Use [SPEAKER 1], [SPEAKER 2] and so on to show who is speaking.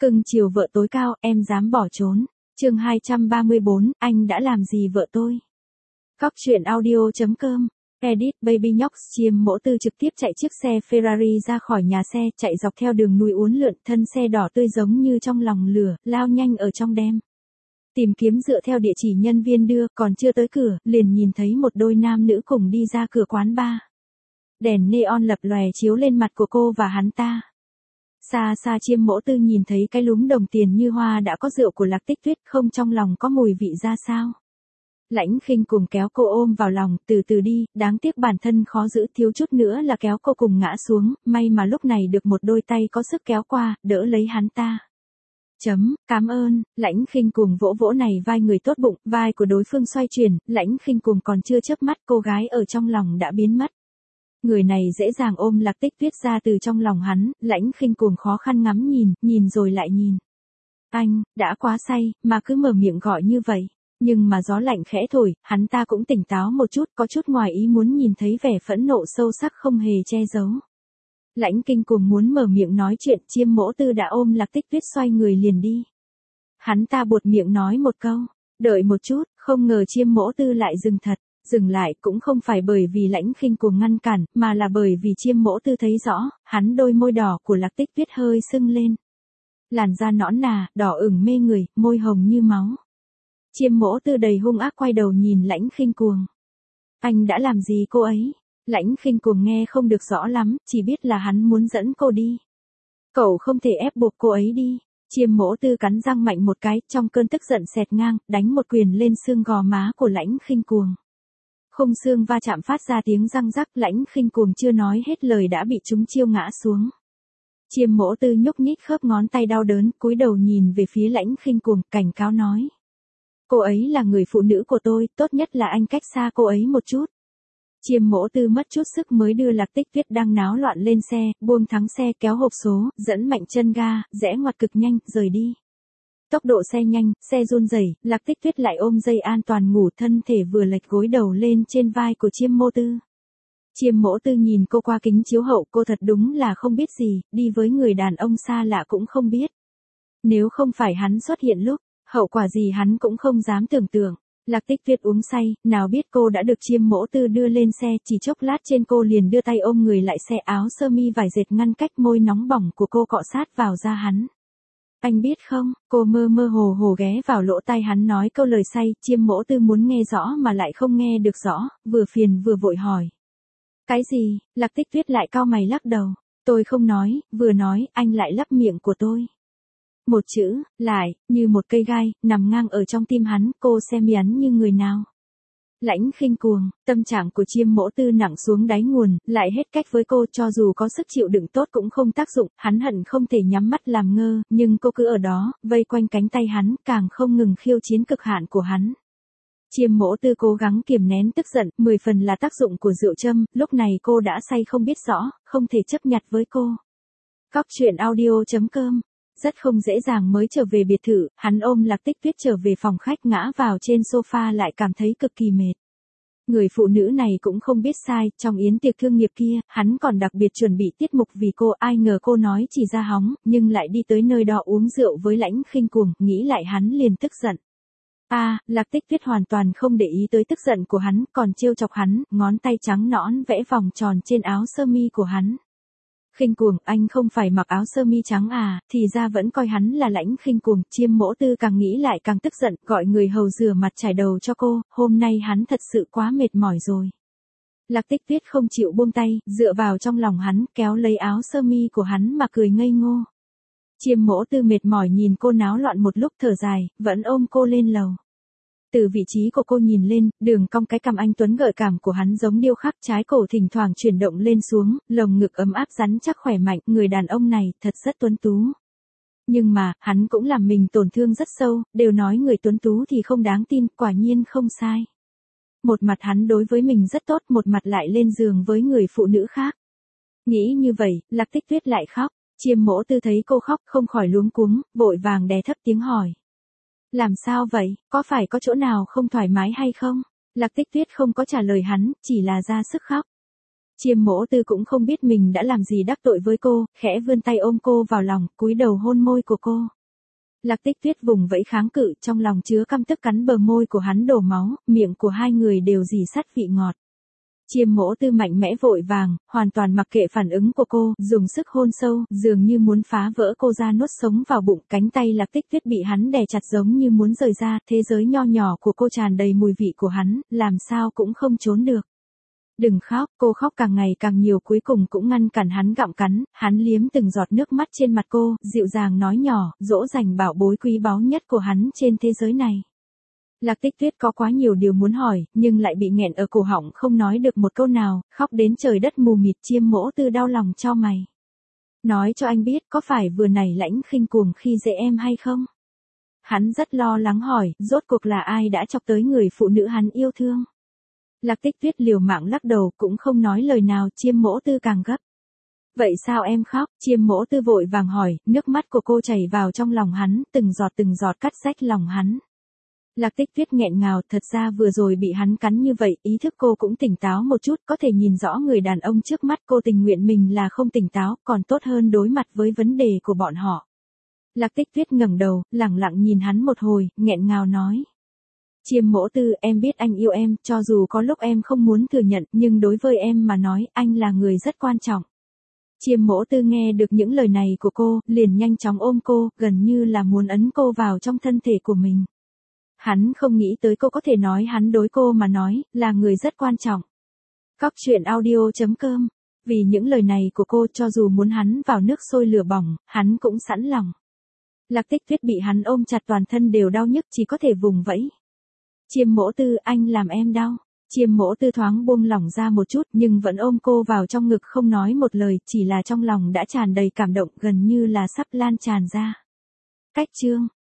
[SPEAKER 1] Cưng chiều vợ tối cao, em dám bỏ trốn. Chương 234, anh đã làm gì vợ tôi? Góc truyện audio.com. Edit Baby Nhóc Chiêm Mỗ Tư trực tiếp chạy chiếc xe Ferrari ra khỏi nhà xe, chạy dọc theo đường núi uốn lượn, thân xe đỏ tươi giống như trong lòng lửa, lao nhanh ở trong đêm. Tìm kiếm dựa theo địa chỉ nhân viên đưa, còn chưa tới cửa, liền nhìn thấy một đôi nam nữ cùng đi ra cửa quán bar. Đèn neon lập lòe chiếu lên mặt của cô và hắn ta. Xa xa Chiêm Mỗ Tư nhìn thấy cái lúm đồng tiền như hoa đã có rượu của Lạc Tích Tuyết, không trong lòng có mùi vị ra sao. Lãnh Khinh cùng kéo cô ôm vào lòng, từ từ đi, đáng tiếc bản thân khó giữ, thiếu chút nữa là kéo cô cùng ngã xuống, may mà lúc này được một đôi tay có sức kéo qua, đỡ lấy hắn ta. Cảm ơn. Lãnh Khinh cùng vỗ vỗ này vai người tốt bụng, vai của đối phương xoay chuyển, Lãnh Khinh cùng còn chưa chớp mắt, cô gái ở trong lòng đã biến mất. Người này dễ dàng ôm Lạc Tích Tuyết ra từ trong lòng hắn, Lãnh Khinh cuồng khó khăn ngắm nhìn rồi lại nhìn. Anh, đã quá say, mà cứ mở miệng gọi như vậy. Nhưng mà gió lạnh khẽ thổi, hắn ta cũng tỉnh táo một chút, có chút ngoài ý muốn nhìn thấy vẻ phẫn nộ sâu sắc không hề che giấu. Lãnh Kinh cuồng muốn mở miệng nói chuyện, Chiêm Mỗ Tư đã ôm Lạc Tích Tuyết xoay người liền đi. Hắn ta buột miệng nói một câu, đợi một chút, không ngờ Chiêm Mỗ Tư lại dừng thật. Dừng lại cũng không phải bởi vì Lãnh Khinh cuồng ngăn cản, mà là bởi vì Chiêm Mỗ Tư thấy rõ, hắn đôi môi đỏ của Lạc Tích Tuyết hơi sưng lên. Làn da nõn nà, đỏ ửng mê người, môi hồng như máu. Chiêm Mỗ Tư đầy hung ác quay đầu nhìn Lãnh Khinh cuồng. Anh đã làm gì cô ấy? Lãnh Khinh cuồng nghe không được rõ lắm, chỉ biết là hắn muốn dẫn cô đi. Cậu không thể ép buộc cô ấy đi. Chiêm Mỗ Tư cắn răng mạnh một cái, trong cơn tức giận xẹt ngang, đánh một quyền lên xương gò má của Lãnh Khinh cuồng. Khung xương va chạm phát ra tiếng răng rắc, Lãnh Khinh cuồng chưa nói hết lời đã bị trúng chiêu ngã xuống. Chiêm Mỗ Tư nhúc nhích khớp ngón tay đau đớn, cúi đầu nhìn về phía Lãnh Khinh cuồng, cảnh cáo nói. Cô ấy là người phụ nữ của tôi, tốt nhất là anh cách xa cô ấy một chút. Chiêm Mỗ Tư mất chút sức mới đưa Lạc Tích Tuyết đang náo loạn lên xe, buông thắng xe kéo hộp số, dẫn mạnh chân ga, rẽ ngoặt cực nhanh, rời đi. Tốc độ xe nhanh, xe run rẩy, Lạc Tích Tuyết lại ôm dây an toàn ngủ, thân thể vừa lệch gối đầu lên trên vai của Chiêm Mỗ Tư. Chiêm Mỗ Tư nhìn cô qua kính chiếu hậu, cô thật đúng là không biết gì, đi với người đàn ông xa lạ cũng không biết. Nếu không phải hắn xuất hiện lúc, hậu quả gì hắn cũng không dám tưởng tượng. Lạc Tích Tuyết uống say, nào biết cô đã được Chiêm Mỗ Tư đưa lên xe, chỉ chốc lát trên cô liền đưa tay ôm người lại xe, áo sơ mi vải dệt ngăn cách môi nóng bỏng của cô cọ sát vào da hắn. Anh biết không, cô mơ mơ hồ hồ ghé vào lỗ tai hắn nói câu lời say, Chiêm Mỗ Tư muốn nghe rõ mà lại không nghe được rõ, vừa phiền vừa vội hỏi. Cái gì? Lạc Tích Tuyết lại cau mày lắc đầu. Tôi không nói, vừa nói, anh lại lấp miệng của tôi. Một chữ, lại, như một cây gai, nằm ngang ở trong tim hắn, cô xem hắn như người nào. Lãnh Khinh cuồng, tâm trạng của Chiêm Mỗ Tư nặng xuống đáy nguồn, lại hết cách với cô, cho dù có sức chịu đựng tốt cũng không tác dụng, hắn hận không thể nhắm mắt làm ngơ, nhưng cô cứ ở đó, vây quanh cánh tay hắn, càng không ngừng khiêu chiến cực hạn của hắn. Chiêm Mỗ Tư cố gắng kiềm nén tức giận, 10 phần là tác dụng của rượu châm, lúc này cô đã say không biết rõ, không thể chấp nhặt với cô. Góc truyện audio.com. Rất không dễ dàng mới trở về biệt thự, hắn ôm Lạc Tích Tuyết trở về phòng khách, ngã vào trên sofa lại cảm thấy cực kỳ mệt. Người phụ nữ này cũng không biết sai, trong yến tiệc thương nghiệp kia, hắn còn đặc biệt chuẩn bị tiết mục vì cô, ai ngờ cô nói chỉ ra hóng, nhưng lại đi tới nơi đó uống rượu với Lãnh Khinh cuồng, nghĩ lại hắn liền tức giận. Lạc Tích Tuyết hoàn toàn không để ý tới tức giận của hắn, còn trêu chọc hắn, ngón tay trắng nõn vẽ vòng tròn trên áo sơ mi của hắn. Khinh cuồng, anh không phải mặc áo sơ mi trắng à, thì ra vẫn coi hắn là Lãnh Khinh cuồng. Chiêm Mỗ Tư càng nghĩ lại càng tức giận, gọi người hầu rửa mặt chải đầu cho cô, hôm nay hắn thật sự quá mệt mỏi rồi. Lạc Tích Tuyết không chịu buông tay, dựa vào trong lòng hắn, kéo lấy áo sơ mi của hắn mà cười ngây ngô. Chiêm Mỗ Tư mệt mỏi nhìn cô náo loạn một lúc thở dài, vẫn ôm cô lên lầu. Từ vị trí của cô nhìn lên, đường cong cái cằm anh tuấn gợi cảm của hắn giống điêu khắc, trái cổ thỉnh thoảng chuyển động lên xuống, lồng ngực ấm áp rắn chắc khỏe mạnh, người đàn ông này thật rất tuấn tú. Nhưng mà, hắn cũng làm mình tổn thương rất sâu, đều nói người tuấn tú thì không đáng tin, quả nhiên không sai. Một mặt hắn đối với mình rất tốt, một mặt lại lên giường với người phụ nữ khác. Nghĩ như vậy, Lạc Tích Tuyết lại khóc, Chiêm Mỗ Tư thấy cô khóc không khỏi luống cuống, vội vàng đè thấp tiếng hỏi. Làm sao vậy, có phải có chỗ nào không thoải mái hay không? Lạc Tích Tuyết không có trả lời hắn, chỉ là ra sức khóc. Chiêm Mỗ Tư cũng không biết mình đã làm gì đắc tội với cô, khẽ vươn tay ôm cô vào lòng, cúi đầu hôn môi của cô. Lạc Tích Tuyết vùng vẫy kháng cự, trong lòng chứa căm tức cắn bờ môi của hắn đổ máu, miệng của hai người đều rỉ sắt vị ngọt. Chiêm Mỗ Tư mạnh mẽ vội vàng, hoàn toàn mặc kệ phản ứng của cô, dùng sức hôn sâu, dường như muốn phá vỡ cô ra nuốt sống vào bụng. Cánh tay Lạc Tích Tuyết bị hắn đè chặt giống như muốn rời ra, thế giới nho nhỏ của cô tràn đầy mùi vị của hắn, làm sao cũng không trốn được. Đừng khóc, cô khóc càng ngày càng nhiều, cuối cùng cũng ngăn cản hắn gặm cắn, hắn liếm từng giọt nước mắt trên mặt cô, dịu dàng nói nhỏ, dỗ dành bảo bối quý báu nhất của hắn trên thế giới này. Lạc Tích Tuyết có quá nhiều điều muốn hỏi, nhưng lại bị nghẹn ở cổ họng không nói được một câu nào, khóc đến trời đất mù mịt. Chiêm Mỗ Tư đau lòng cho mày. Nói cho anh biết, có phải vừa nãy lãnh khinh cuồng khi dễ em hay không? Hắn rất lo lắng hỏi, rốt cuộc là ai đã chọc tới người phụ nữ hắn yêu thương? Lạc Tích Tuyết liều mạng lắc đầu, cũng không nói lời nào. Chiêm Mỗ Tư càng gấp. Vậy sao em khóc? Chiêm Mỗ Tư vội vàng hỏi, nước mắt của cô chảy vào trong lòng hắn, từng giọt cắt rách lòng hắn. Lạc Tích Tuyết nghẹn ngào, thật ra vừa rồi bị hắn cắn như vậy, ý thức cô cũng tỉnh táo một chút, có thể nhìn rõ người đàn ông trước mắt. Cô tình nguyện mình là không tỉnh táo, còn tốt hơn đối mặt với vấn đề của bọn họ. Lạc Tích Tuyết ngẩng đầu, lẳng lặng nhìn hắn một hồi, nghẹn ngào nói. Chiêm Mỗ Tư, em biết anh yêu em, cho dù có lúc em không muốn thừa nhận, nhưng đối với em mà nói, anh là người rất quan trọng. Chiêm Mỗ Tư nghe được những lời này của cô, liền nhanh chóng ôm cô, gần như là muốn ấn cô vào trong thân thể của mình. Hắn không nghĩ tới cô có thể nói hắn đối cô mà nói, là người rất quan trọng. Cóc truyện audio.com. Vì những lời này của cô, cho dù muốn hắn vào nước sôi lửa bỏng, hắn cũng sẵn lòng. Lạc Tích Tuyết bị hắn ôm chặt, toàn thân đều đau nhức, chỉ có thể vùng vẫy. Chiêm Mỗ Tư, anh làm em đau. Chiêm Mỗ Tư thoáng buông lỏng ra một chút, nhưng vẫn ôm cô vào trong ngực không nói một lời, chỉ là trong lòng đã tràn đầy cảm động, gần như là sắp lan tràn ra. Cách chương